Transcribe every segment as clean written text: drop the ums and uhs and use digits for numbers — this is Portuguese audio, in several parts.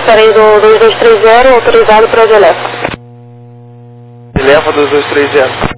Gostaria do 2230, autorizado para o Elefa. Elefa 2230.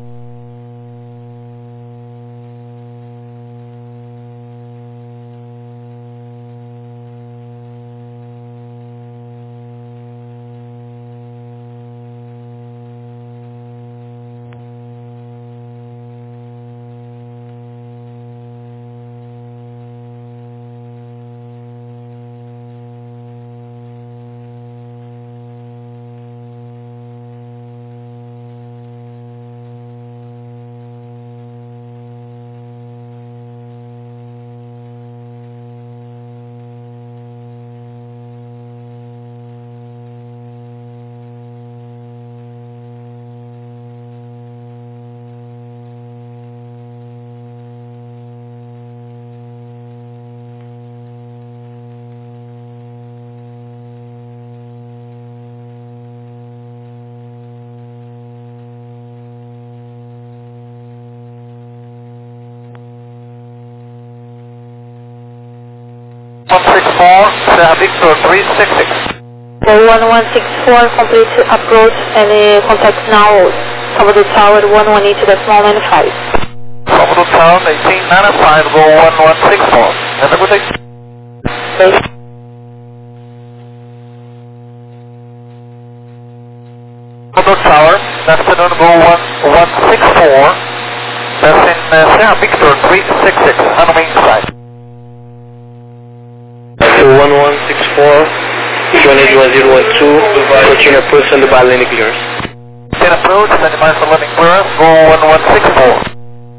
Serra Victor 366. 1164, complete approach and contact now Salvador Tower 118.95. Salvador Tower 1895, go 1164. Have a good day. Okay. Salvador Tower, afternoon, go 1164. That's in Serra Victor 366, on main side. 1164, journey 1012, continue approach and the by landing clearance. Then approach, and the for landing clearance, go 1164.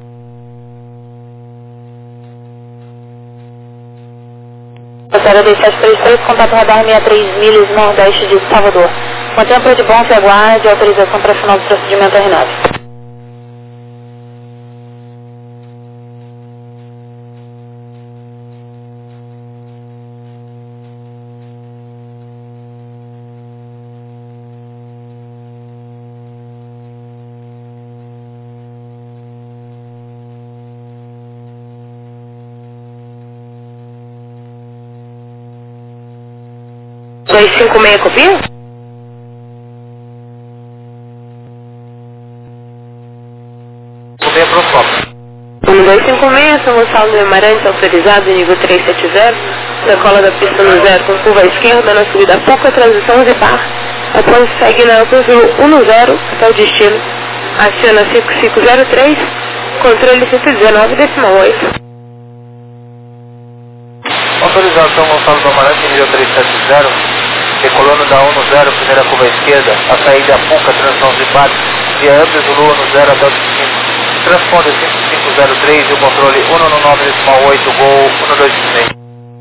Rosário 2733, contato radar 63 milhas nordeste de Salvador. Mantenha por de bom e aguarde autorização para final do procedimento R9. Dois 56 copia? Copia pro 1256, São Gonçalo do Amarante, autorizado, nível 370, decola da pista no 0 com curva à esquerda, na subida a pouca, transição 11 bar, após segue na Alphaville 10 até o destino, aciona 5503, controle 119,8. Autorização Gonçalo do Amarante, nível 370, decolando da 10, primeira curva à esquerda, a saída a Puca, transição de bate, via Ampes Lua no 0 até o destino. Transponder 5503 e o controle 199,8, gol 1256.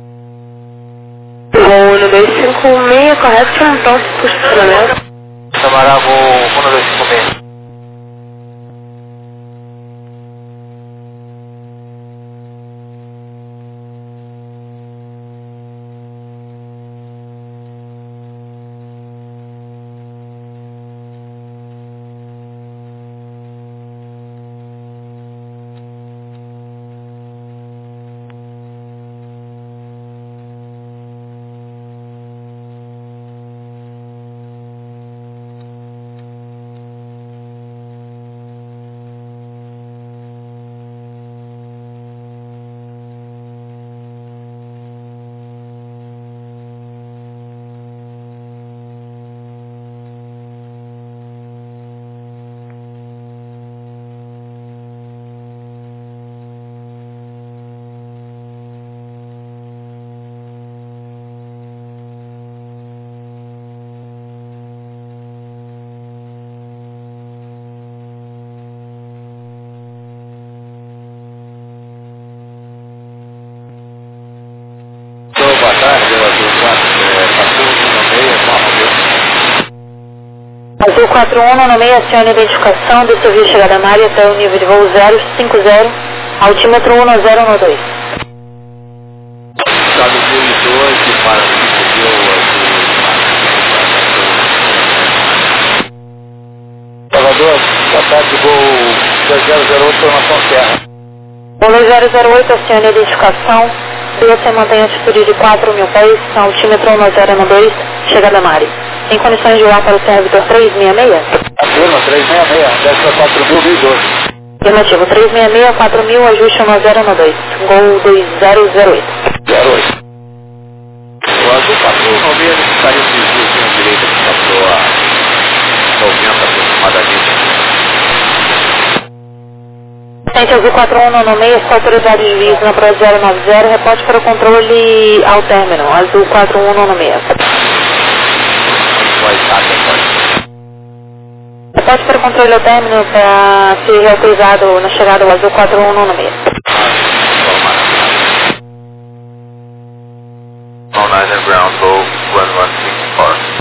Gol 1256, correto, chama pronto para o estacionamento. Chamará gol 1256. Boa tarde, Azul 4196, acione a identificação do serviço chegada na área até o nível de voo 050, altímetro 1012. Estado 2002, que para Salvador, boa tarde, gol 2008, formação Serra. Voo 008, acione a identificação BC mantém altitude de 4.000 pés, altímetro 1012, chegada na área. Tem condições de voar para o Servitor 366? Afirma, 366, desce para 4.012. Afirmativo, 366, 4.000, ajuste 1012, Gol 2008. 08. O Azul 496 necessitaria um desvio com a direita que passou a 90 aproximadamente. Tente Azul 4196, está autorizado de desvio na prova 090, reporte para o controle ao término, Azul 4196. Reporte para o controle ao término para ser reautorizado na chegada ao Azul 4196. On 9 and ground, go 1164.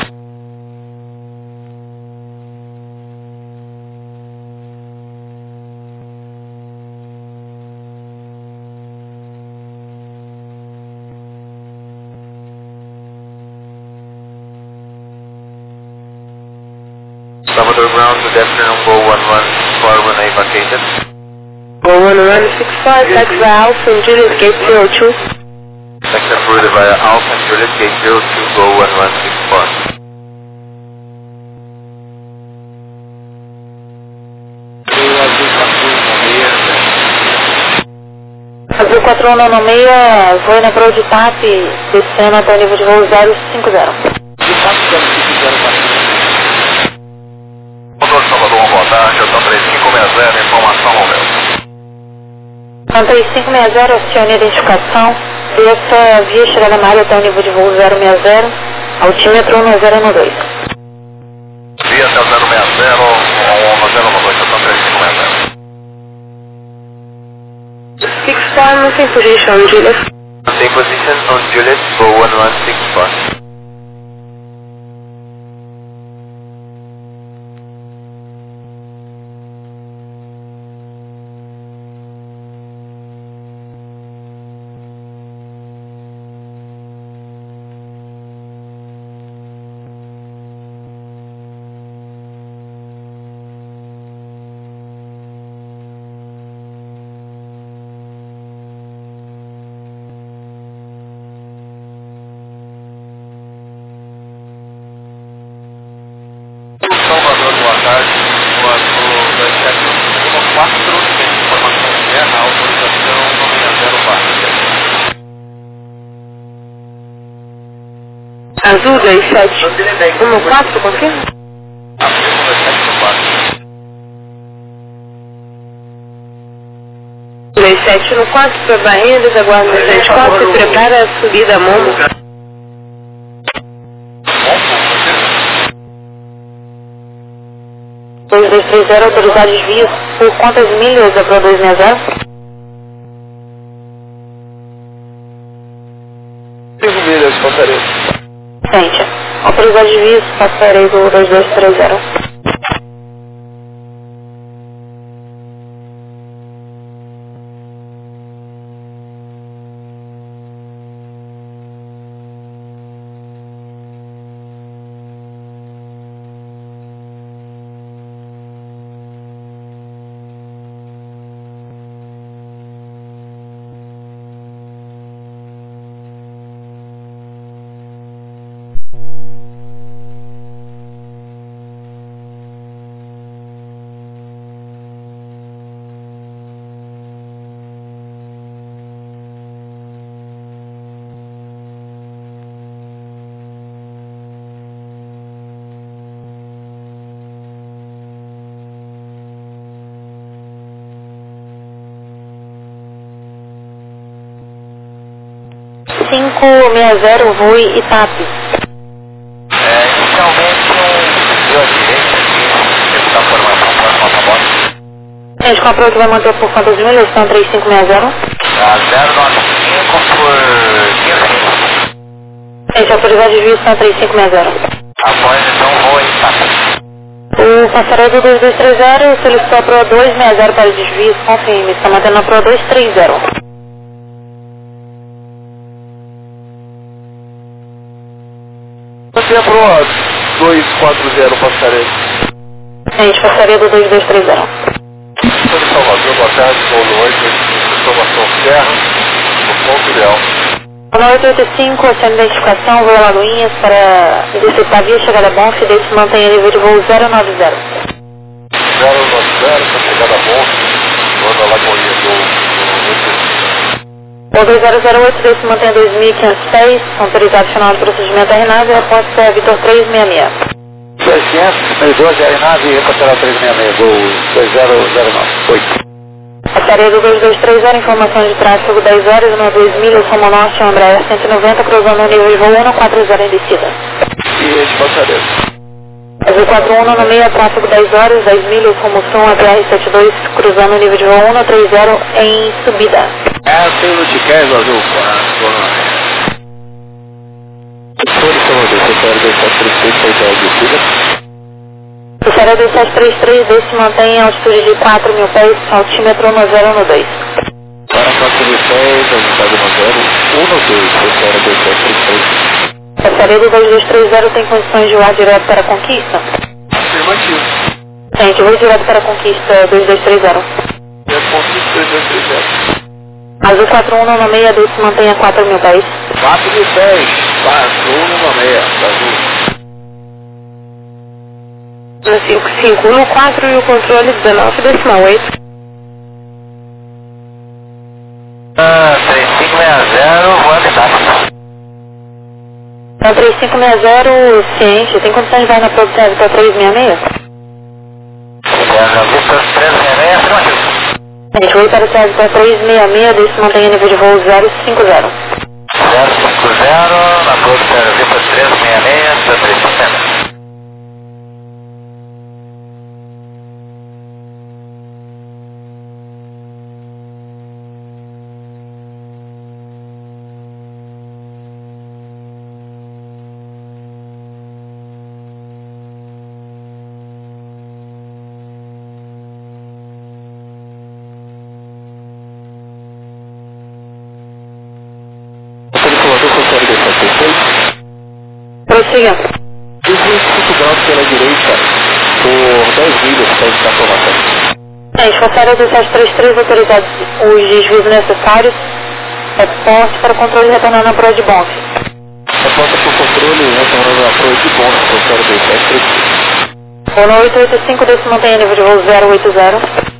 Salvador ground, good afternoon, go 11 runway vacated. Go 1165, taxi Alpha and Juliet Gate 02. Taxi approved via Alpha and Juliet Gate 02, go 1164. Azul 4196, voe na prova de TAP, descendo até o nível de voo 050. Motor Salvador, boa tarde, eu estou 3560, informação ao meu. 3560, acione a identificação, desça via chegada na área até o nível de voo 060, altímetro 1012. Via até o 060, 1012, eu estou 3560. 65, missing position, Juliet. Take position on Juliet, go 1164. Salvador, boa tarde. O Azul 27114, tem informação interna, autorização 904. Azul 2714, confirma? Afirma 2714. 2714, para Bahia, desaguarda 204 e prepara a subida a Momo. 2230, autorizado desvio por quantas milhas da prova 260? 5 milhas, passarinho. Gente, autorizado desvio, passarei do 2230. ...560, voe Itap. Inicialmente deu a direita aqui, está a formação para a motobote. Gente, com a prova que vai manter por quantas milhas? Estão 3560. 095 por 15. Gente, autorizado desvio estão 3560. Após então voa em Itap. O passageiro do 2230 solicitou a prova 260 para desvio, confirme, está mantendo a prova 230. Você aprovou 240 passarinho. Gente, passageiro do 2230. Salvador, boa tarde, voo 8, informação Serra, no ponto ideal. No 885, oceano de identificação, voo Lagoinhas para interceptar via chegada Bonf, desde se mantenha nível de voo 090. 090 para chegada Bonf, voo da Lagoinhas do 2008, desde se mantenha 2.500 pés, autorizado final do procedimento aeronave, resposta Vitor 366. 2500, 12 aeronave, reconsiderar 366, voo 2009, 8. Passaria do 2230, informação de tráfego 10 horas, no 2 milhas, rumo norte, Embraer 190, cruzando o nível de voo 140 em descida. E esse passaria? Azul 4196, tráfego 10 horas, 10 milhas, rumo sul, APR-72, cruzando o nível de voo 130 em subida. É, pelo de Kevin Azul, Passaria 2733, desde se mantém em altitude de 4.000 pés, altímetro 1012. Para 4.6, altitude 1012, Passaria do 2230, tem condições de voar direto para a Conquista? Afirmativo. Gente, vou direto para a Conquista 2230. E a Conquista 2230. Azul 4196, desde se mantém a 4.000 pés. 4.010, 4196, Azul. 5514 e o controle 19,8. 3560, voando táxi. Então 3560, ciente, tem condições de voar na produção Vitor 366? Vitor 366, afirmativo. Gente, vou para o Vitor 366, desde se mantém a nível de voo 050. 050, na produção Vitor 366, da 350. Prossiga. 25 graus pela direita, por 10 milhas para esta formação. Gente, passaria do 733, autorizados os desvios necessários, reporte para o controle retornando à proa de Bonf. Reporta para o controle retornando à proa de Bonf, controle 2733. Voo no 885, desde se mantém a nível de voo 080. 080,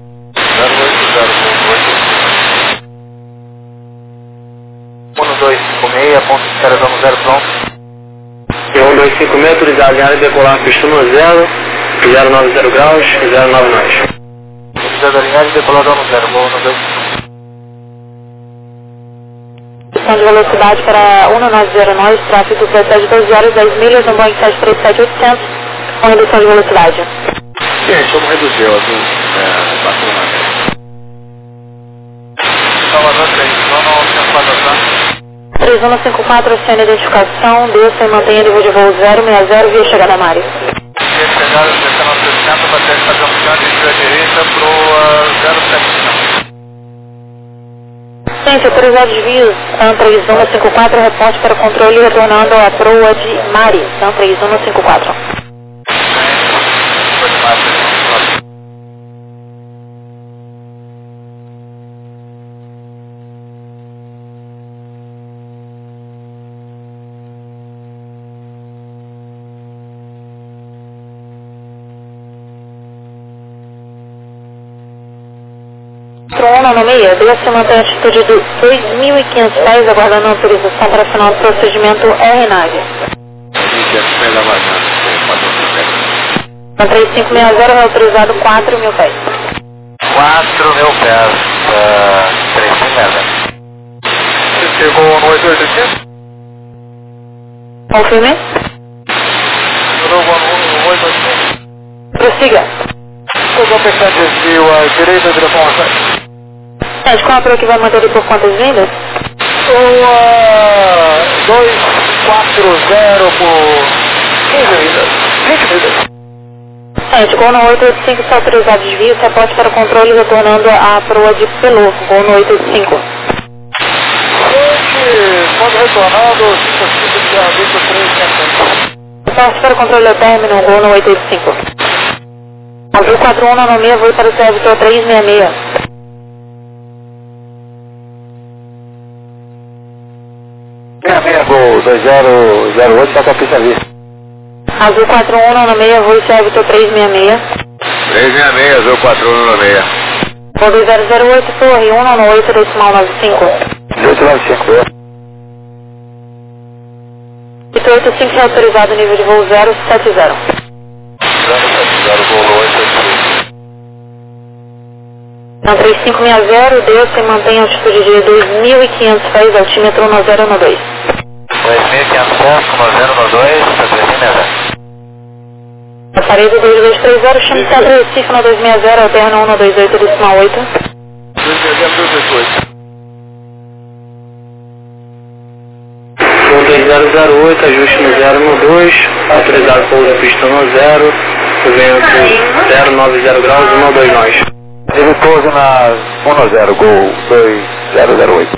voo 256, ponto de espera 0 pronto. 1256, autorizado alinhar e decolar pista 10, 090 graus, 09 nós. Autorizado alinhar e decolar 0, voo 2. Questão de velocidade para 190 nós, tráfego procede 12 horas, 10 milhas, no Boeing 737-800, com redução de velocidade. Gente, vamos reduzir o azul, Salvador 3, vamos 3154, oceano de identificação, desça e mantenha nível de voo 060 via chegada Mari. Via chegada, descendo ao 60, para ter estação de direita para o 075. Gente, autorizado desvios, SAM 3154, reporte para controle retornando à proa de Mari, SAM 3154. No meia, desce e mantém a altitude de 2.500 pés, aguardando a autorização para final do procedimento RNAV. 3560, autorizado 4.000 pés. 4.000 pés, 3560. Você chegou no 885? Confirme? No 885. Prossiga. Estou pensando desvio à direita, direção a 7. Gente, qual a proa que vai manter ele por quantas vendas? 240 por 15 milhas. 20 milhas. Gente, gol no 885 está autorizado desvio, reporte para o controle retornando à proa de Pelô, gol no 885. Gente, quando retornando, 55 de Vitor 3, Reporte para o controle ao término, gol no 885. Azul 4196, voo para o Vitor 366. 2008, tá com a pista vista. Azul 4196, Voice Vitor 366. 366, Azul 4196. Voo 2008, Torre 198, decimal 95. 1895, Vitor 85 é autorizado, nível de voo 070. 070, voo 886. Não, 3560, desça e mantém a altitude de 2.500 pés, altímetro 1012. 2.500 pés, 1012, tá 360. Aparelho 2230, chame Centro Recife na 260, alterna 128, decimal 8. 260, 2008, ajuste no 012, autorizado pouso da pista no 0, vento 090 graus, 129 nós. Ele pousa na 10, Gol 2008.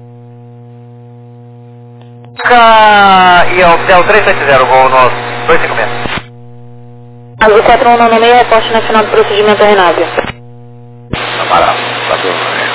E é o 370, Gol 256. Azul 4196, reporte na final do procedimento da Renávia. Amarelo, tá tudo bem.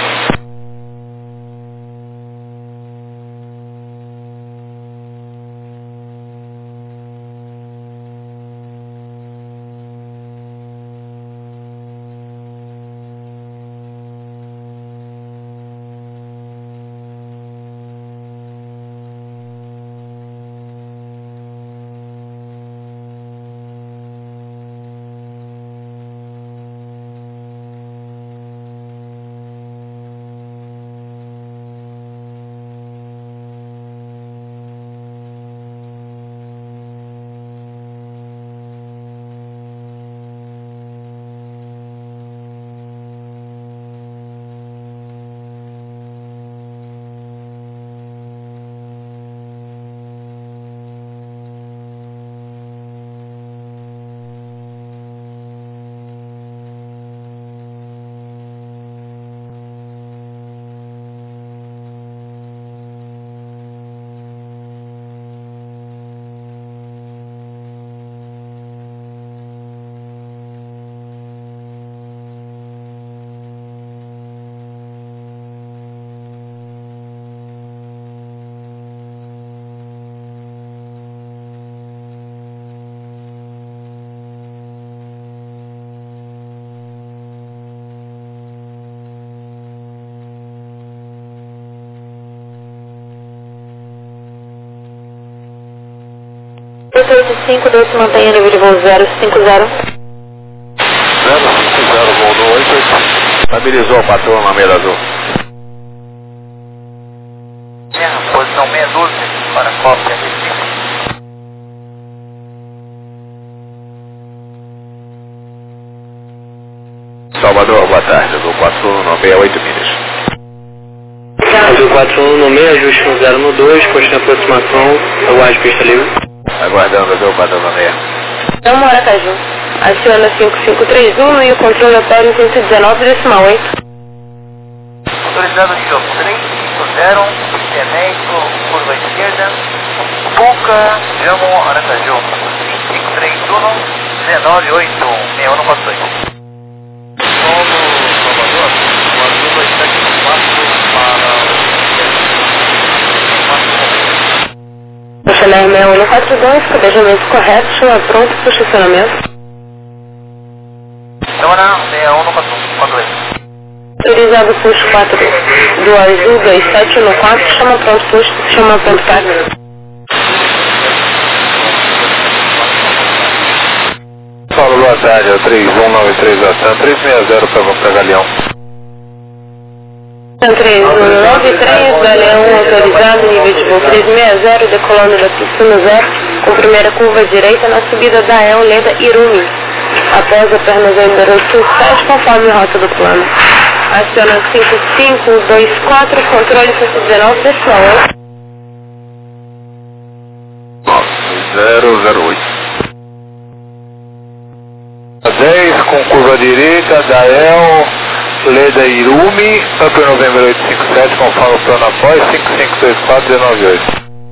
Cinco, desce, mantenha nível de voo 050. 050, voo do 88. Estabilizou o patrão na meia azul. Posição 612, para cópia Recife. Salvador, boa tarde, azul 4198 milhas. Azul 4196, ajuste no 012, posto de aproximação, aguarde pista livre. Aguardando, azul 496. Então, Aracaju. Aciona 5531 e o controle opera em 119, decimal 8. Autorizado nível 350, incremento, curva esquerda, Puca, Jamo, Aracaju. 5531, 198, 6142. Solo, Salvador, o azul vai estar aqui no 4 para Chanel 6142, cadejamento correto, chama pronto para o estacionamento. Semana 6142. Autorizado puxo 4 do azul 2714, chama pronto puxo, chama pronto carga. Paulo, boa tarde, é o 3193 Atan, 360 para Galeão. 3193, Galeão autorizado, nível de voo 360, decolando da pista no 0, com primeira curva direita na subida da El Leda Irumi. Após a perna número 87, conforme a rota do plano. Aciona 5524, controle 119, decimal 008. 10 com curva direita da El Leda Irumi, Pampa Novembro 857, conforme o plano após, 552498.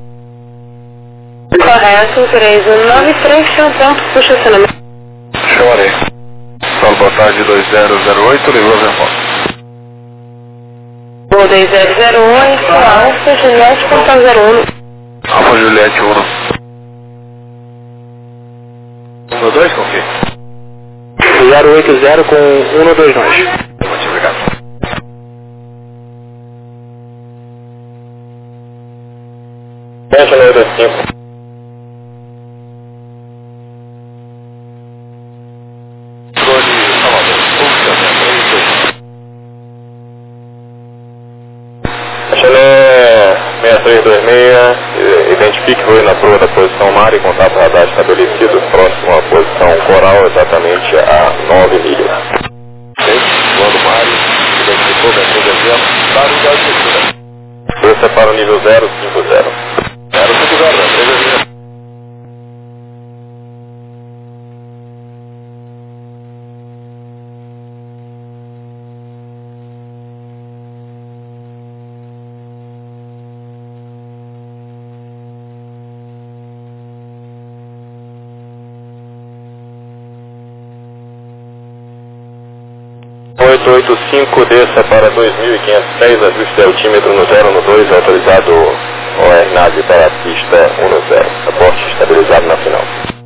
correto, 3193, chama pronto para o estacionamento. Chorei. Paulo, boa tarde, 2008, ligou a remoto. Voo 2008, Alfa, Juliette, Pontal 01. Alfa Juliette 1. 12, confia. 080 com 129. Muito obrigado. Fecha no 25. Drone Salvador. Chalé 6326, identifique o na proa da posição mar e contato radar estabelecido próximo à posição coral, exatamente a 9 milhas. Ok, voando Mário, identificou, venceu dezembro, para o lugar de segura. Esse é para o nível 050. 050, 3 885, desça para 2.500 ajuste altímetro no 0 no 2, autorizado OR NAV para a pista 1 no 0. Aporte estabilizado na final.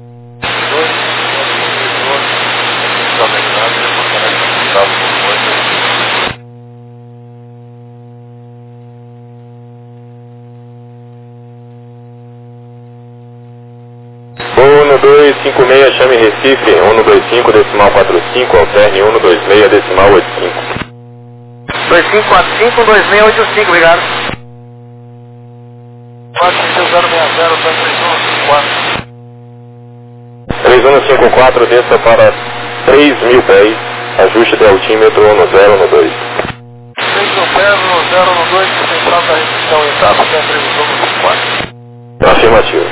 1256, chame Recife, 125, decimal 45, alterne 126, decimal 85. 2545 2685, obrigado. 4060, 3154, desça para 3.000 pés, ajuste de altímetro 1 no 0 no 2. 3.000 pés, no 0 no 2, central da restrição etapa, tem a previsão no 4. Afirmativo.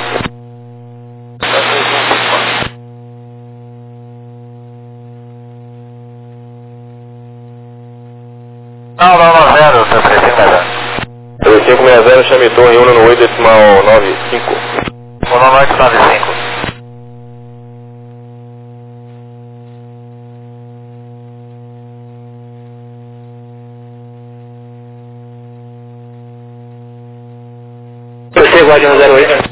Não, 3560. 3560, chame torre 1 no 8, decimal 95. 1895. PC Guardião 08.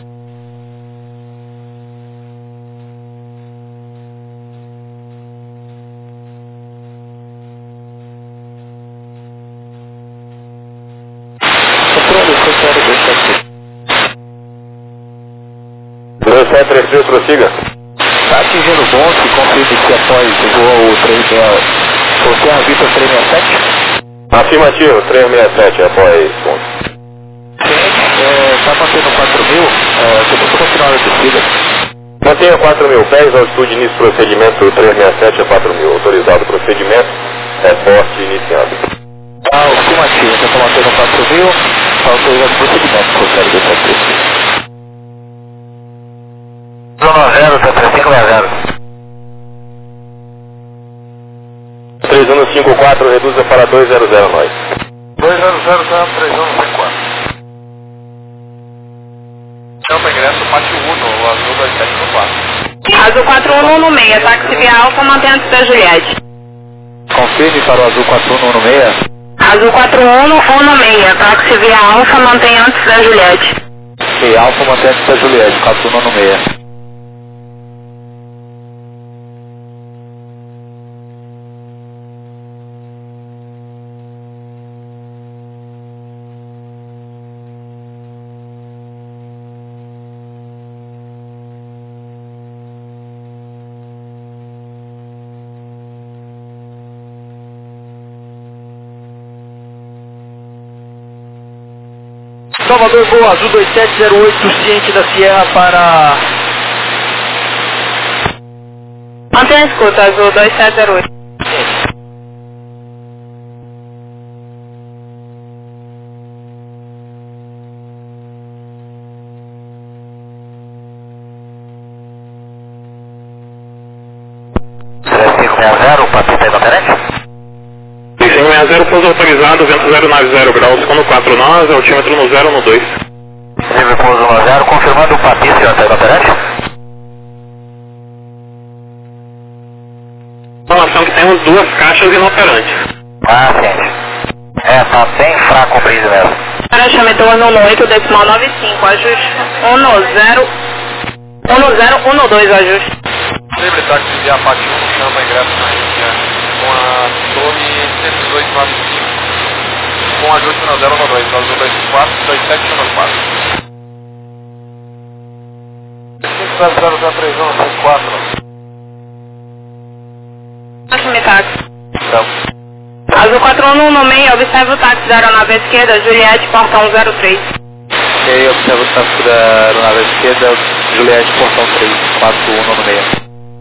Controle, 233, prossiga. Está atingindo o bonde, confirme que após voou o 36, você é a Vitor 367? Afirmativo, 367, após ponto. Está mantendo 4.000, você precisa continuar a descida. Mantenha 4.000 pés, altitude início procedimento 367 a 4.000, autorizado procedimento, reporte iniciado. Afirmativo, você está mantendo 4.000, autorizado procedimento, confere 273. Zona 0, 3560. 3154, reduza para 200 nós. 200, 3154. Campo ingresso, Pátio 1, o azul 2714. Azul 4116, táxi via Alfa, mantém antes da Juliette. Confirme para o azul 4116. Azul 4116, táxi via Alfa, mantém antes da Juliette. Ok, Alfa mantém antes da Juliette, 4116. Salvador, voo azul 2708, ciente da Sierra para... Mantenha a escuta, Azul 2708. Patrícia aí, Bandeirante? 3560, pouso autorizado, vento 090 graus, com no 49, altímetro no 0 no 2. Livre pouso no 0, confirmando o Patrícia aí, Bandeirante? Informação que temos 2 caixas inoperantes. Ah, sim. Tá bem fraco o brise mesmo. Para chame torno no 8, decimal 95, ajuste 1012, ajuste. Livre táxi de Apati 1, chama ingresso na linha com a torre 11895, com ajuste no 012, azul 24, 2714. 5003164. Chame táxi. Então, Azul 41 no meio, observe o táxi da aeronave à esquerda, Juliette, portão 03. ok, observa o táxi da aeronave à esquerda, Juliette, portão 3, 41 no meio.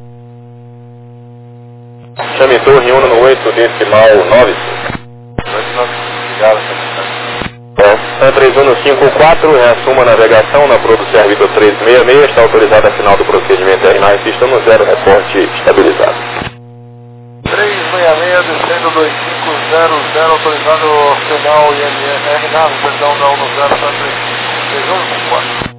Chame torre 1 no 8, decimal 95. 3154, reassuma a navegação na Pro do Servidor 366, está autorizado a final do procedimento RNAV, pista no 0, reporte estabilizado. 366, descendo 2500, autorizado final RNAV, perdão, não, no 0, 3154.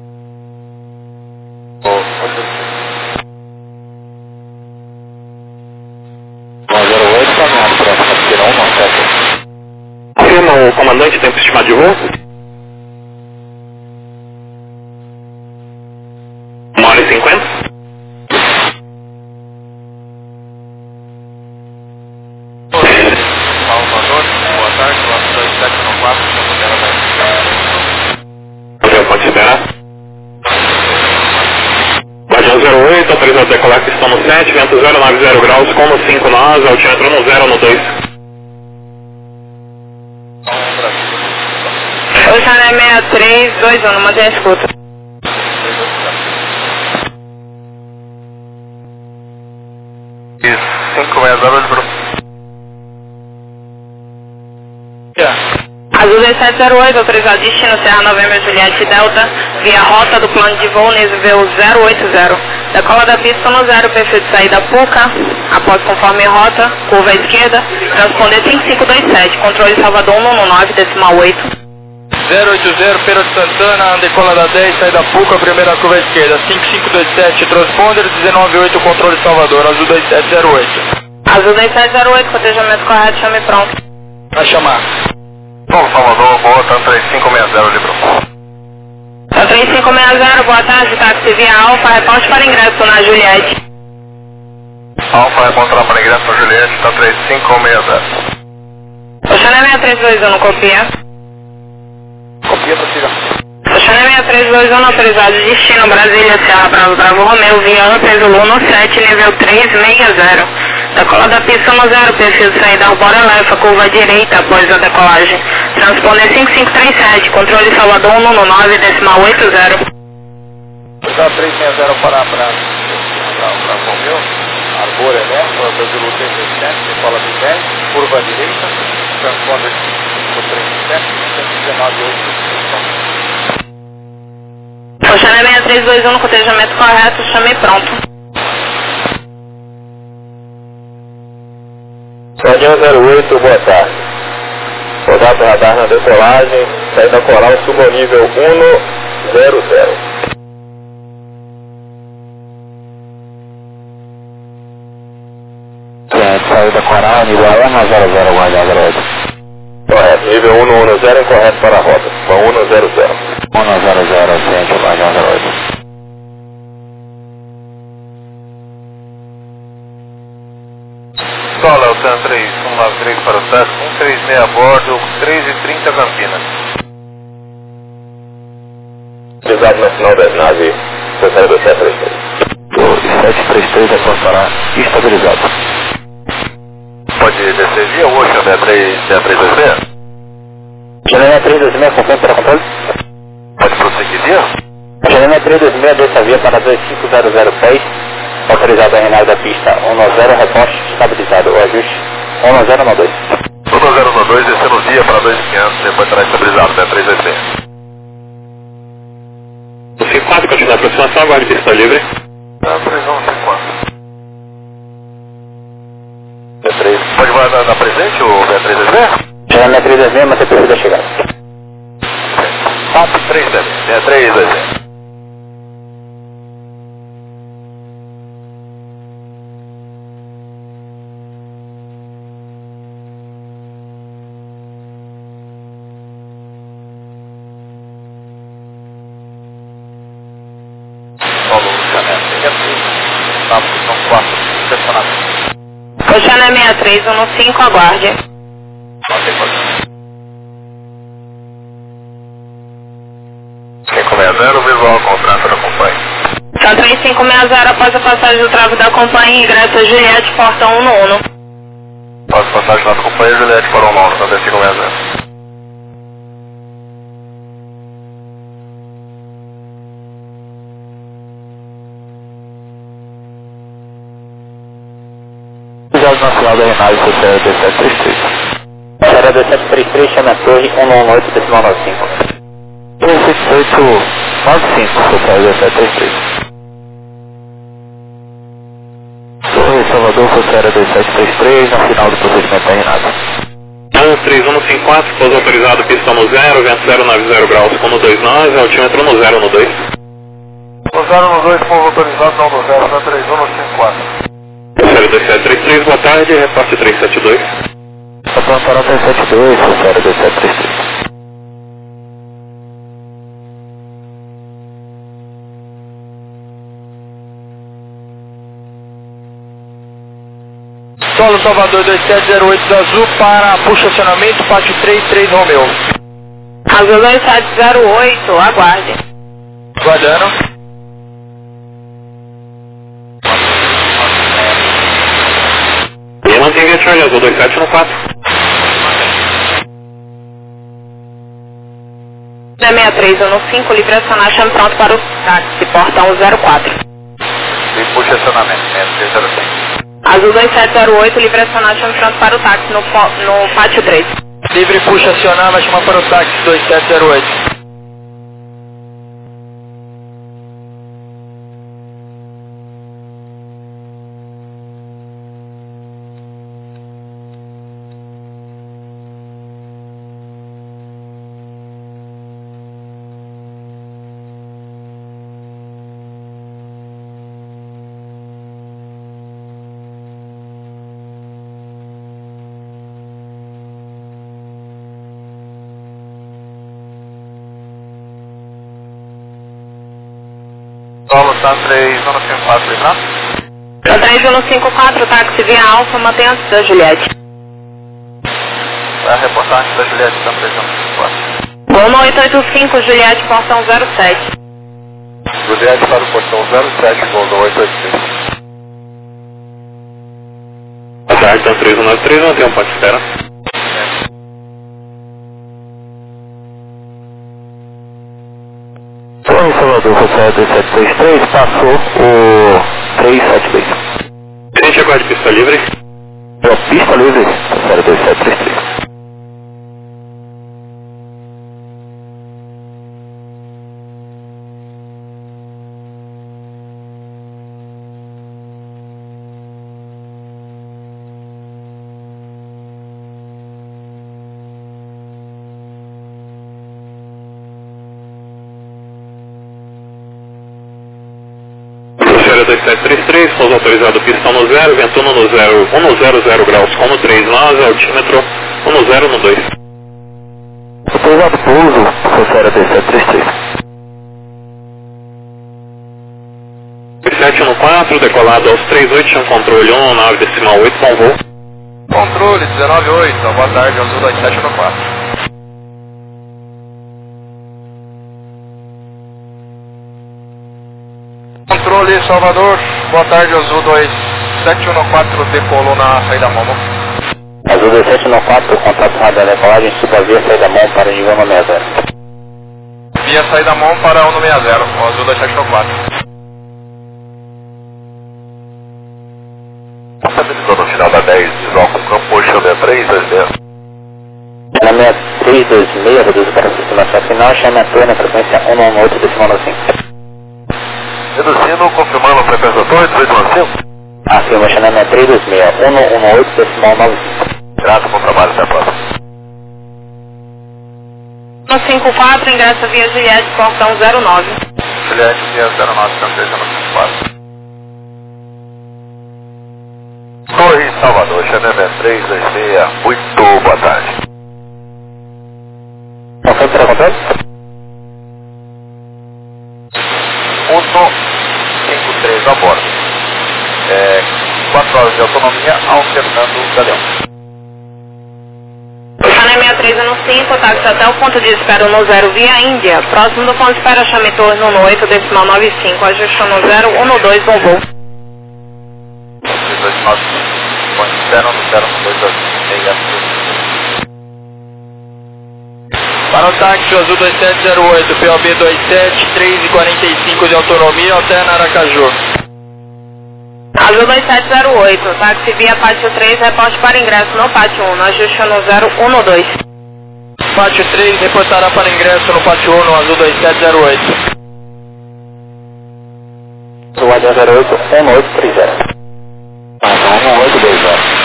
Confirma o comandante, tempo estimado de voo? 1h50. Salvador, boa tarde, 2794, Pode esperar. Guardião 08, autorizado a decolar, pistão no 7, vento 090 graus, com no 5 na asa, altimetro no 0 no 2. Oceané 6321, mantenha a escuta. Isso, 560 de Bruno. Azul 2708, autorizado destino Serra Novembro Juliette Delta, via rota do plano de voo nível 080. Decola da pista no 0, perfil de saída PUCA, após conforme rota, curva à esquerda, transponder 5527, controle Salvador 119, decimal 8. 080, Feira de Santana, decola da 10, saída PUCA, primeira curva à esquerda, 5527, transponder 198, controle Salvador, azul 2708. Azul 2708, cotejamento correto, chame pronto. Vai chamar. Bom, Salvador, boa, tá 3560 de Bruno. 3560, boa tarde, táxi via Alfa, reporte para ingresso na Juliette. Alfa, repontar para ingresso na Juliette, tá 3560. Oceané 6321, copia. Copia para tirar. Oceané 6321, autorizado destino Brasília, Serra Bravo, Bravo Romeu, via Ampes Zulu no 7, nível 360. Decola da pista no 0, perfil de saída Arbora Lefa, curva direita após a decolagem. Transponder 5537, controle Salvador 119, decimal 80. Tá 360 para Romeu, Arbora Lefa, Brasil 37, decola de 10, curva direita, transponder 5537, 119, Oceané 6321, no cotejamento correto, chame pronto. Guardião 08, boa tarde. Rodado radar na decolagem, saída coral suba ao nível 100. Saída coral, nível 100, Guardião 08. Correto, nível 110, incorreto para a rota. 100. 100, ciente, Guardião 08. Sola, Altan 3193 para o táxi, 136 a bordo, 3h30 Campinas. Utilizado no final das naves, secretário do 733. 733 apostará estabilizado. Pode descer via Ocean 6326? Janela 326, confirma para controle. Pode prosseguir via? Janela 326, desça via para 25000 pés. Autorizado a RNAV da pista 190, reposte estabilizado. O ajuste 1092. 1092, descendo via para 2500, depois estará estabilizado, 326. O 54, continua a aproximação, aguarde pista livre. 3154. B3, pode guardar na presente o B326? Janela 326, manter perfil da chegada. Top 326. Oceana 6315, aguarde. Visual contrato da companhia. Só 3560 após a passagem do tráfego da companhia, ingresso Juliette, porta 1 no 1. Após a passagem da companhia, Juliette para o 1, 3560. Nacional da Renais, Sociedade 2733. Sociedade 2733, chama a torre 118, decimal 95. 26895, Sociedade 2733. Torre Salvador, Sociedade 2733, no final do procedimento da Renata. 3154, pouso autorizado, pista no 0, vento 090 graus, com no 29, altímetro no 0 no 2. No 0 no 2, pouso autorizado, não no 0, na 3154. 2733, boa tarde, reporte 372. Patrão para 372, Sociedade 2733. Solo Salvador 2708 Azul para puxa acionamento, pátio 33 Romeu. Azul 2708, aguarde. Guardando. E mantém a Charlie Azul 2714. 6315, livre acionagem pronto para o táxi, porta 104. E puxa acionamento, 6305. Azul 2708, livre acionagem pronto para o táxi no pátio 3. Livre puxa acionar, vai chamar para o táxi 2708. Solo tá 3154, tá? Tá 3154, táxi via Alfa, mantém antes da Juliette. Vai reportar antes da Juliette, tá 3154. Voo no 885, Juliette, portão 07. Juliette para o portão 07, voo no 885. Boa tarde, tá 3193, não tem um ponto de espera. Torre Salvador, Sociedade 2733, passou o 372. Gente, aguarde pista livre. Pista livre, Sociedade 2733. Cruzeiro 2733, pouso autorizado, pistão no 0, ventuno no 0, 100 graus, com no 39, altímetro 10 no 2. Autorizado pouso, Sociedade 2733. 714, decolado aos 38, chão controle 1, nave decimal 8, bom voo. Controle 198, boa tarde, Azul 2714. Controle Salvador, boa tarde, Azul 2714, decolou na saída Momo. Azul 2714, contato radar decolagem, suba via saída mão para o nível 160. Via saída Momo para 160, o Azul 2714. Estabilizou no final da 10, visual com campo, chama 326. Na 6326, reduzo para a aproximação final, chame a torre na frequência 118, decimal 95. Reduzindo, confirmando a frequência da torre, 315. Afirma, chame a 6326, 118, decimal 95. Graças pelo trabalho, até a próxima. 154, ingresso via Juliette, portão 09. Juliette, via 09, Campeão 154. Torre Salvador, Xané 326, muito boa tarde. Não foi para controle? 153 a bordo. 4 horas de autonomia ao Fernando Galeão. Channel 6315, táxi até o ponto de espera no 0 via Índia, próximo do ponto de espera chame torno no 8, decimal 95, ajuste no 012, bom voo. 295, ponto de espera no 012, para o táxi azul 2708, POB 27, 3h45 de autonomia, alterna Aracaju. Azul 2708, táxi via pátio 3, reporte para ingresso no pátio 1, ajuste no 012. Pátio 3, reportará para ingresso no pátio 1, no azul 2708. Azul 2708, 1830. Azul 1820.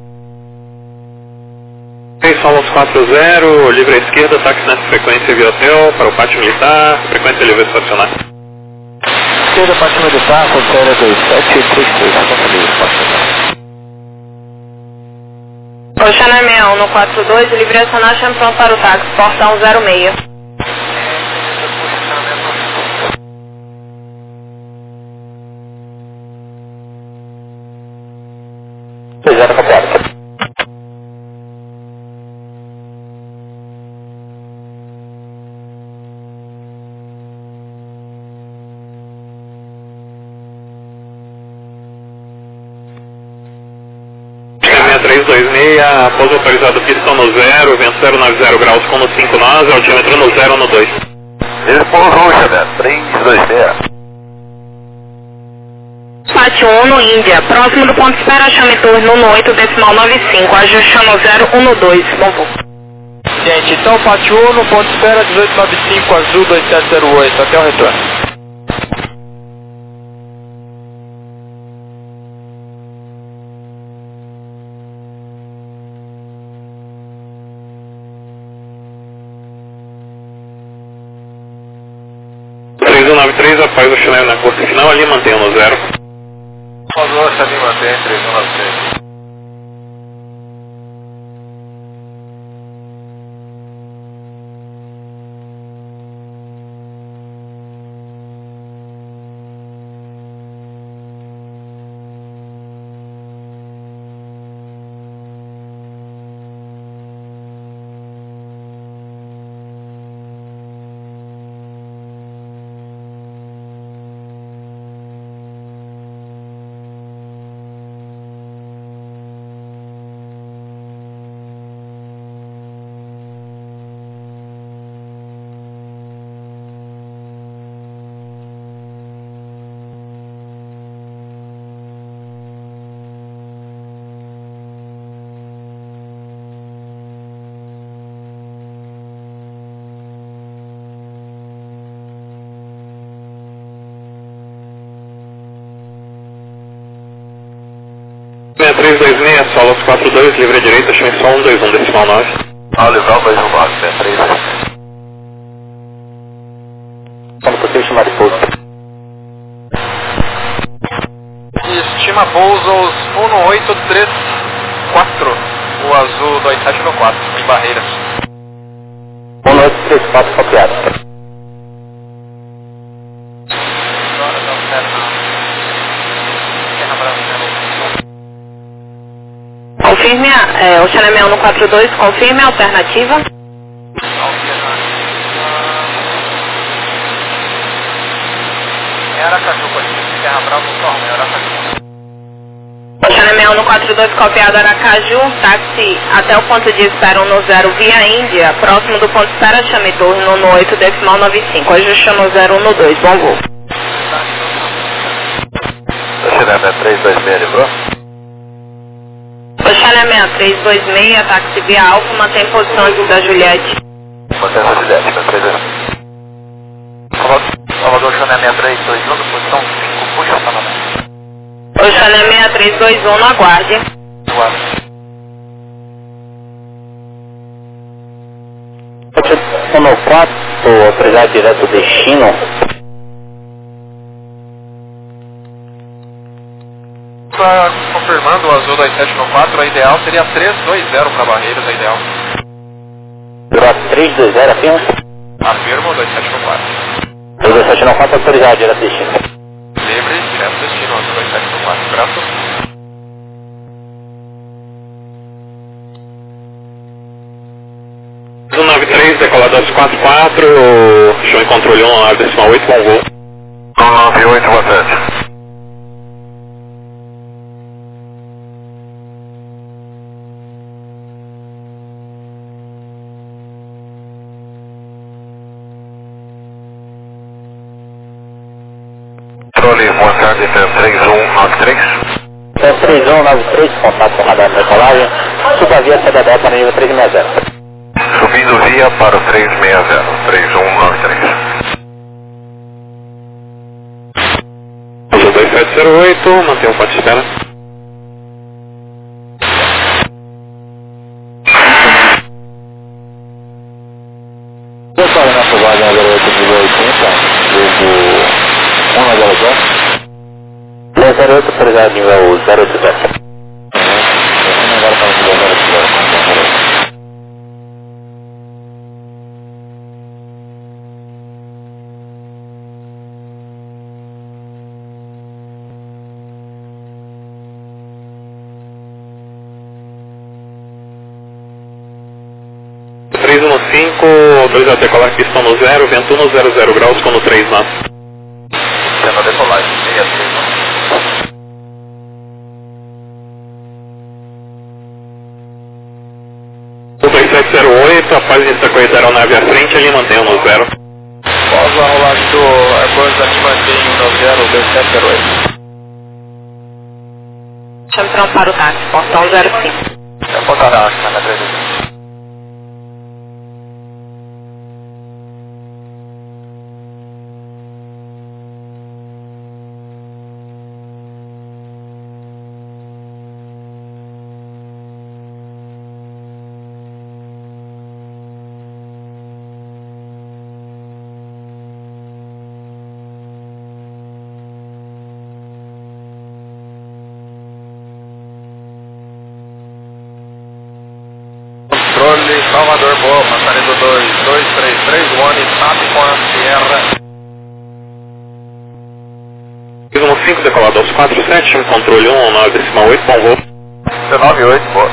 Solos 40, livre à esquerda, táxi nessa frequência via hotel, para o pátio militar, frequência livre estacionar. Esquerda, pátio militar, fronteira 2733, Oceana 61 no 42, livre acionar, chame pronto para o táxi, portão 06. Zero copiado. Channel 326, após autorizado pistão no 0, vento 090 graus com no 5 nós, altímetro no 0 no 2. Ele pousou, Channel 326. Pátio 1 no Índia, próximo do ponto de espera chame torno no 8, decimal 95, ajuste no 012, bom voo. Gente, então pátio 1 no ponto de espera 1895, azul 2708, até o retorno. Após o Channel na curta final, ali mantenha no 0. Pousou, ali mantém 3196. Channel 326, solos 42, livre à direita, chame só 121, decimal 9. Legal, 219, 326. Como possível chamar de pouso. Estima pousos 1834, o azul 2704, em Barreiras. 1834 copiado. Confirme o Channel 61 no 42, confirme a alternativa. É Aracaju, pode ser Terra Brava ou Torme, é Aracaju. O Channel 61 no 42, copiado Aracaju, táxi até o ponto de espera no 0 via Índia, próximo do ponto de espera chame torno no 8, decimal 95, ajuste no 012, bom voo. O Channel 326, lembrou? O Channel 6326, táxi via Alfa, mantém posição antes da Juliette. Mantém a Juliette, 326. Salvador, Channel 6321, posição 5, puxa o Panamá. O Channel 6321, no aguarde. No 4, autorizado direto destino. Está confirmando o azul 2794, a ideal seria 320 para Barreiras, a ideal. 320, afirma? Afirma o 2794. O 2794 autorizado direto destino. Livre, direto destino, azul 2794, graças. 3, decolado aos 44, show em controle 198, bom voo. 198, boa tarde. Controle, boa tarde, 3193. 3193, contato com o radar de decolagem, suba a via CDD para nível 360. Subindo via para o 360, 3193. 2708, mantenha um ponto de espera. Pessoal, na pousada 0880, grupo 100. 08, autorizado nível 080. Agora para o nível 080. Autorizado a decolar pistão no 0, vento 100 graus, com no 3 knots. Sendo decolagem, 63. 2708, após iniciar a corrida da aeronave à frente, ali mantenha no 0. Após a rolagem do Airbus, ali mantém no 0, 2708. Chame pronto para o táxi, portão 05. É botar a máquina na 3. Controle, Salvador Boa, passageiro 2233, One, TAP com a Sierra. 5, decolado aos 47, chame controle 198, bom voo. 198, boa.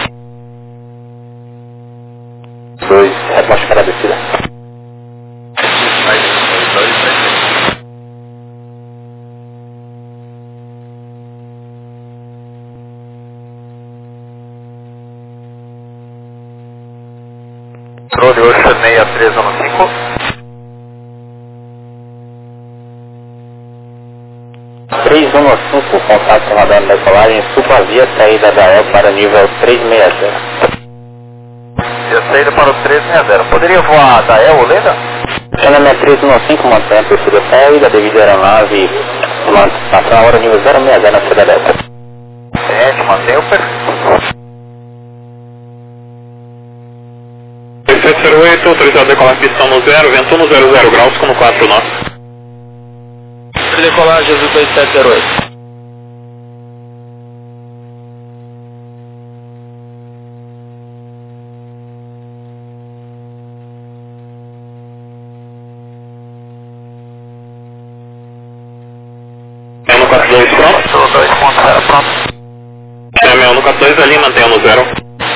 2, reposte para a descida. Mais 2233. Controle 86315. 315, contato com o radar de decolagem, suba a via saída da E para nível 360. E a saída para o 360. Poderia voar da El, Oleda? Chama 315, mantém a perfil de saída devido à aeronave, passar a hora nível 060 na CDD. Gente, mantém o perfil. 2708, autorizado a decolar pistão no 0, vento 100 graus, com no 4 knots. Decolagem azul 2708. É no 42 pronto? 2.0 pronto. Chame no 42 ali, mantenha no 0.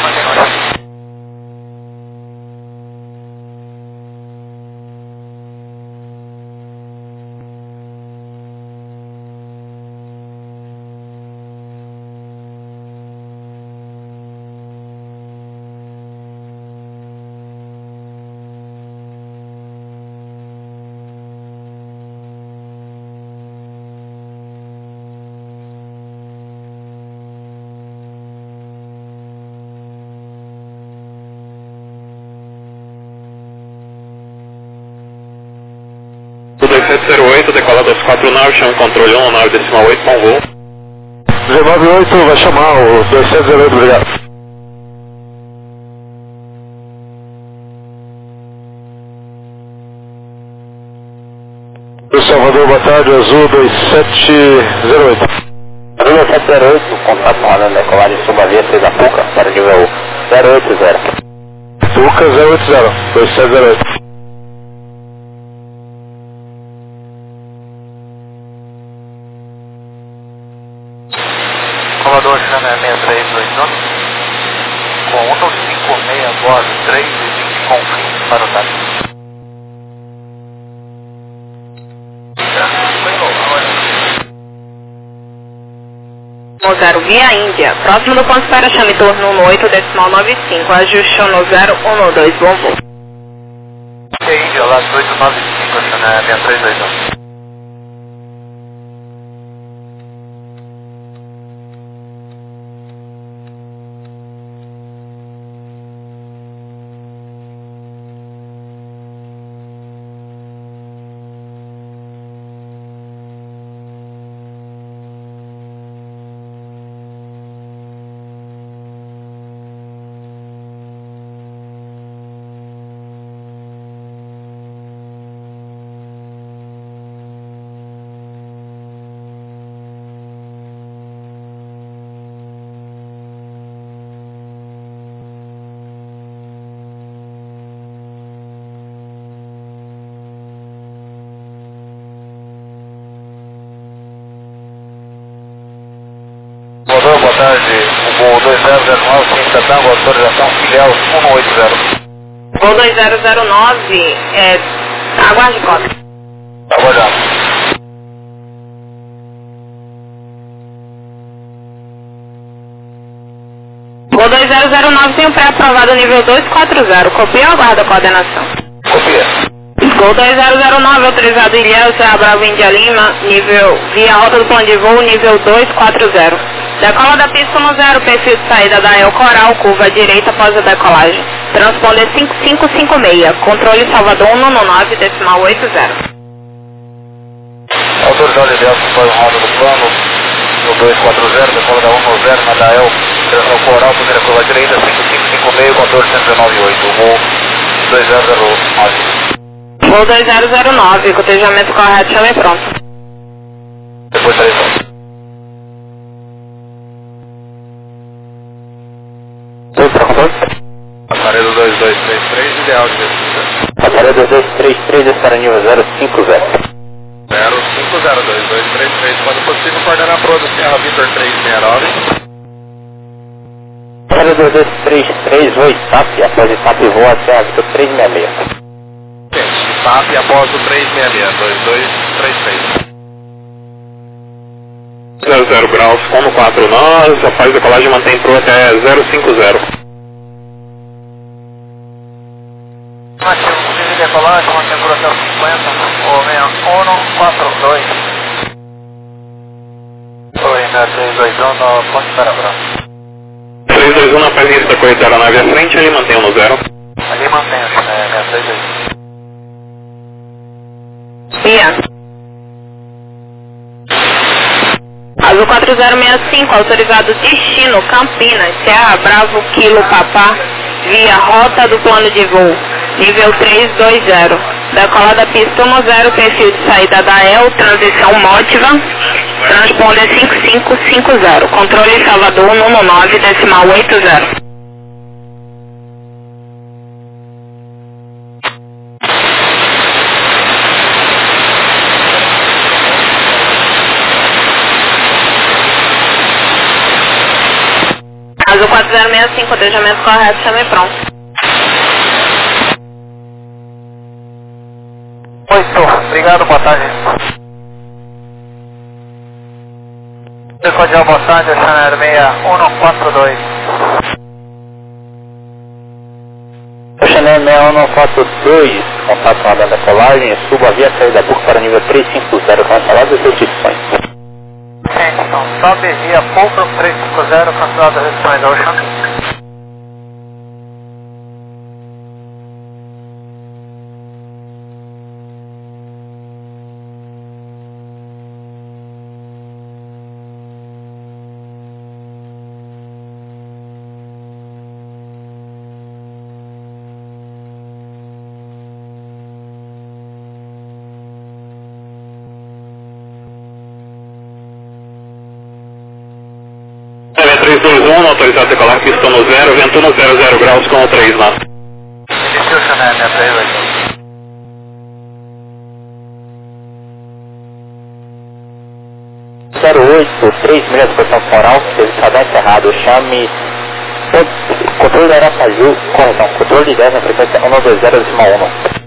O 2708, decolado aos 4 naves, chama controle 198, bom voo. 198 vai chamar o 2708, obrigado. Salvador, boa tarde, azul 2708. Azul 2708, contato com o radar de decolagem, suba a via saída da Puca para nível 080. Puca 080, 2708. Salvador, chama 6329. Com 156, bordo 3 e 20 com fim. para o táxi. 10 via Índia, próximo do ponto espera chame torno 18, decimal 95, ajuste no 012, bom voo. Índia, lá 895, Chanel 6321. Rodou, boa tarde, o voo 2009, Cinta Tango, autorização filial 180. Voo 2009, aguarde cota. Aguardando. Voo 2009 tem um pré-aprovado nível 240, copia ou aguarda a coordenação? Copia. Gol 2009, autorizado Ilhéus, Bravo Índia Lima, nível, via rota do plano de voo, nível 240. Decola da pista 10, perfil de saída da El Coral, curva à direita após a decolagem. Transponder 5556, controle Salvador 119, decimal 80. Autorizado Ilhéus, foi rota do plano, no 240, decola da 10, na da El Coral, primeira curva à direita, 5556, controle 1098, voo 2009. Voo 2009, cotejamento correto, chame pronto. Depois 3. Aparelho 2233, ideal de descida. Aparelho 2233, espera nível 050. 0502233, quando possível, coordenar a proa do Sierra Victor 369. Aparelho 2233, voo SAP, após SAP voa Sierra Victor 366. SAP após o 366, 2233. 00 graus, como 4 nós, após decolagem mantém proa até 050. Mativo, possível decolagem, mantém proa até 50, ou 6142. Oi, na 321, no ponte Parabrão. 321 na presença da corrida da aeronave à frente, ali mantém no 0. Ali mantém, na 321. Via. Azul 4065, autorizado destino Campinas, Serra Bravo Kilo Papá, via rota do plano de voo, nível 320. Decola da pista 10, perfil de saída da El, transição Mótiva, transponder 5550, controle Salvador 119, decimal 80. Azul 4065, cotejamento correto, chame pronto. 8, obrigado, boa tarde. Código boa tarde, Chanel 6142. Chanel 6142, contato com a decolagem, suba via saída PUC para nível 350, canceladas as restrições. Então, sobe via Fulcrum 350, canceladas as restrições, Ocean. É 321, autorizado a decolar, pista no 0, vento no 00 graus com o 3 lá. Iniciou Chanel 638. Oito, 3 milhas de posição foral, serviço encerrado, chame Controle de Aracaju, correção, controle de 10 na frequência 120,1.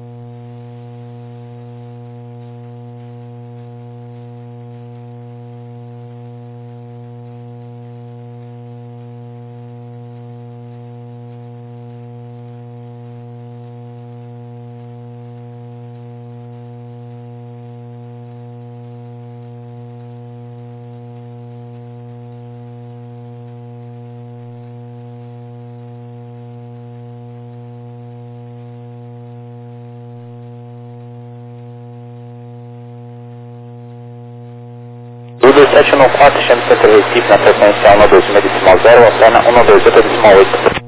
O 2714, chame Centro Recife na frequência 126,0, alterna 128,8.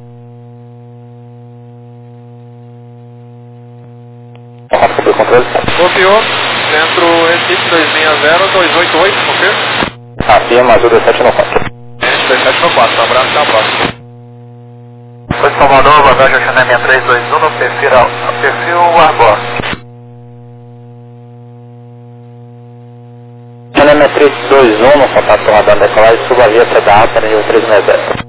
Rápido controle. Copiou. Centro Recife 260-288, confirma? Afirma, Azul 2714. 2794, um abraço, até a próxima. Foi Salvador, bagagem Oceané 6321 no perfil Arbor. Oceané 6321 no contato radar decolagem, suba a via da alta, nível 360.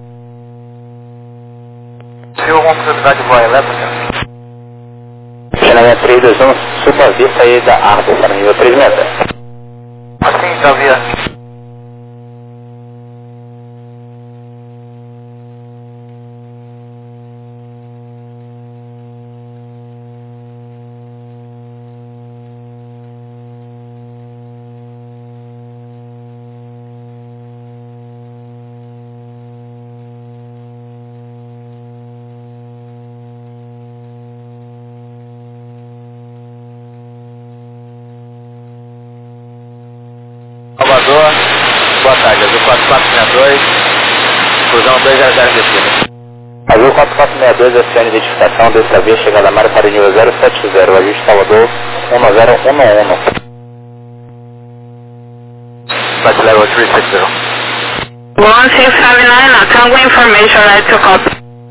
Se alguma possibilidade de voar elétrica? Oceané 6321, suba a via saída Arbor, para nível 360. Assim, já via. Salvador, boa tarde, Azul 4462, cruzão 200 destino. Azul 4462, oceano de identificação dessa via, chegada a Mário para o nível 070, ajuste Salvador 1011. Flight level 360. 1659, Tango information, right to copy.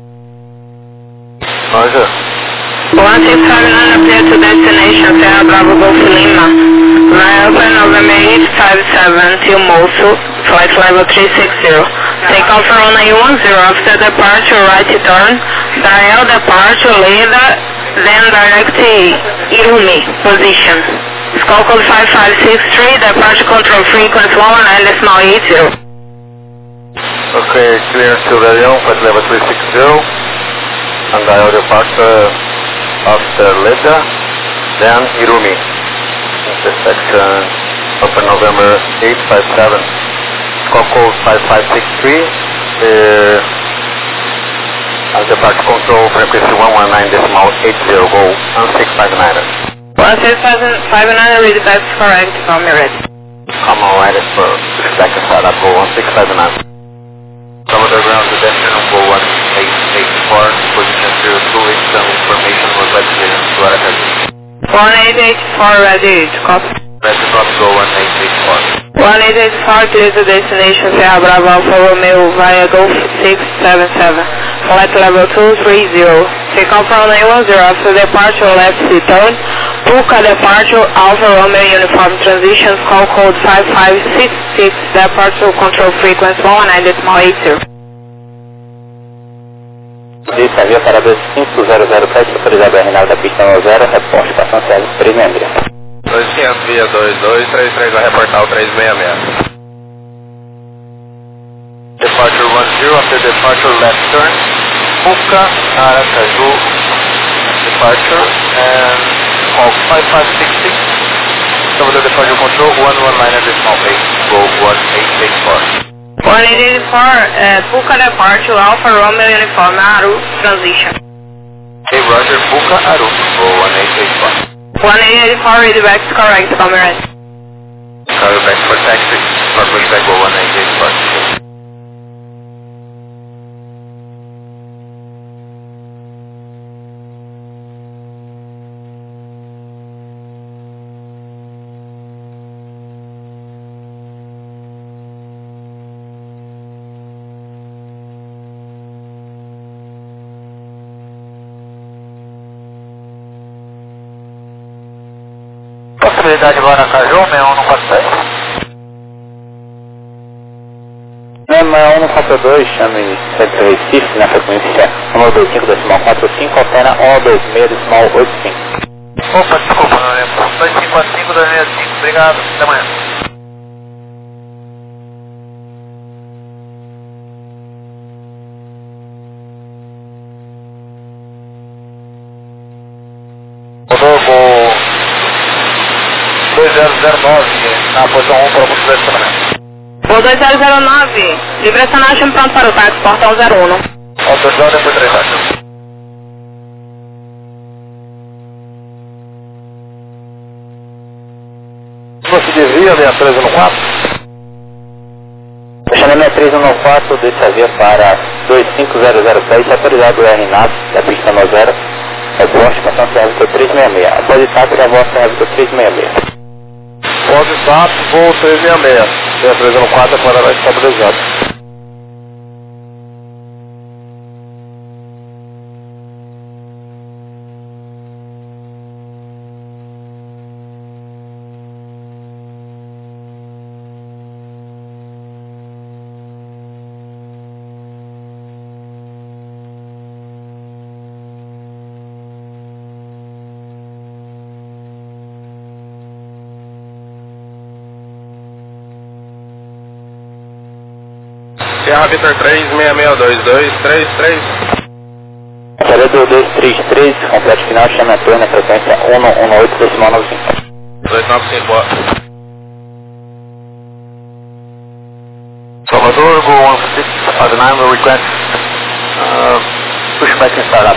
Roger. 1659, appear to destination, Serra Bravo Golf Lima. Via November 857 till Mosul, flight level 360. Take off for runway 10, after departure, right turn, dial departure, leader, then direct Irumi, position. Skull code 5563, departure control frequency 119.80. Okay, clearance to Réunion, flight level 360. And dial departure after Leda, then Irumi. Intersection Upper November 857. Call code 5563. And departure control frequency 119.80, go on 659. 1659, read back correct, come ready. Come on, right as for respect and start up, go on 659. Salvador ground to destination, go 1884, position 02, some information was led to Aracaju. 1884, ready to copy. Ready to go 1884. 1884, clear to destination, Serra Bravo Alfa Romeo via Golf 677. Flight level 230. Take off from 910 after departure, left turn. Puka departure, Alfa Romeo uniform transitions, call code 5566, departure control frequency 119.80. Desse via para 25007, autorizado a Reinaldo da pista 10, reporte, estação serviço 366. 200 via 2233, vai reportar o 366. Departure 10, after departure left turn, Puka, Aracaju, departure, and call 5566, Salvador departure control 119.8, go 1884. 1884, Puka departure, Alfa Romeo uniform, Aru, transition. Hey Roger, Puka, Aru, go 1884. 1884, read back correct, come ready. Cargo back for taxi, Northwest back go 1884. Possibilidade de Aracaju, 6146. Não, 142, chame Centro Recife, na frequência 125.45, altera 126.85. Opa, desculpa, não lembro. 2545, obrigado, até amanhã. Rodou 2009 na posição 1 para o direcionamento. Voo 2009, direcionagem pronto para o táxi, portão 01. Autorizado depois 3 horas. Você desvia 6314? Fechando 6314, deixa via para 25006, autorizado o RNAS da pista no 0, reposte para São Serviço 366. Após o TAP da voz Serviço 366. Pode estar, voo 366. 6314 para estabilizado. Sierra Victor 36622333. Série 2233, completo final, chama a torre na frequência 118.95. 295, boa. Salvador, go 1659, will request pushback and startup.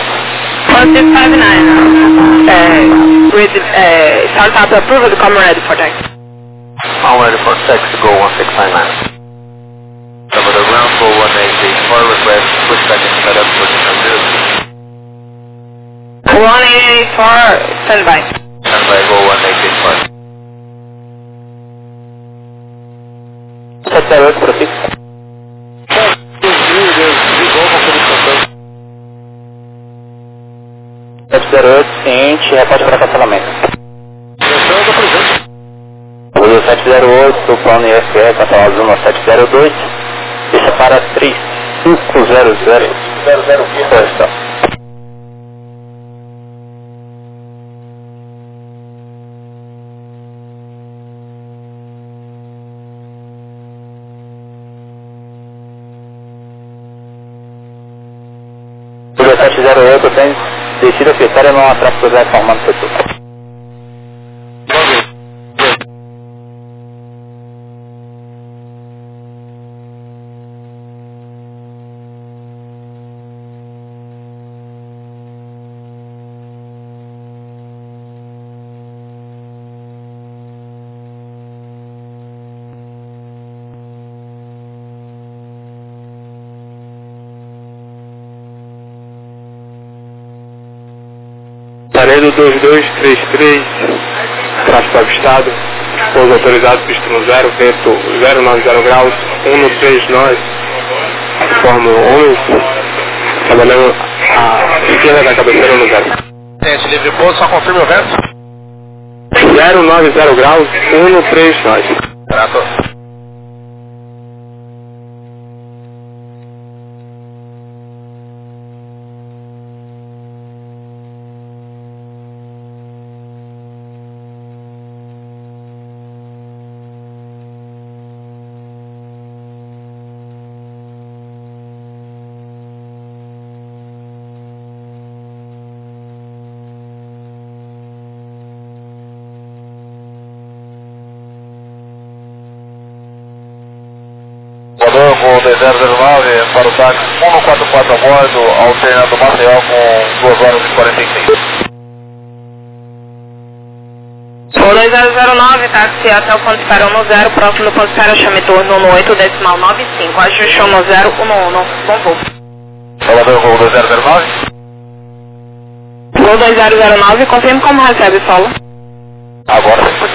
1659, with startup approved, come ready for taxi. I'm ready for taxi, go 1699. Salvador ground, go 184, request pushback and startup for the 184, standby. Standby, go 184. 708, prossiga. 708, ciente, reporte para cancelamento. O 708, plano IFE, cancelar azul no 702, deixa para 3500. 00 Correção. O 708 tem descida oficial não atrás do informando setor. Laredo 2233, tráfego avistado, pouso autorizado, pista no 0, vento 090 graus, 139, forma 11, trabalhando a esquerda da cabeceira no 0. Tente livre pouso, só confirme o vento. 090 graus, 139. Trato. Rodou com 009 para o táxi 144 a bordo, alternando Maceió com 2 horas e 45. Voo 2009, táxi até o ponto espera 10, próximo do ponto espera chame turno no 8.95, ajustou no 011, bom voo. Salvador, voo 2009. Voo 2009, confirme como recebe solo. Agora 100%.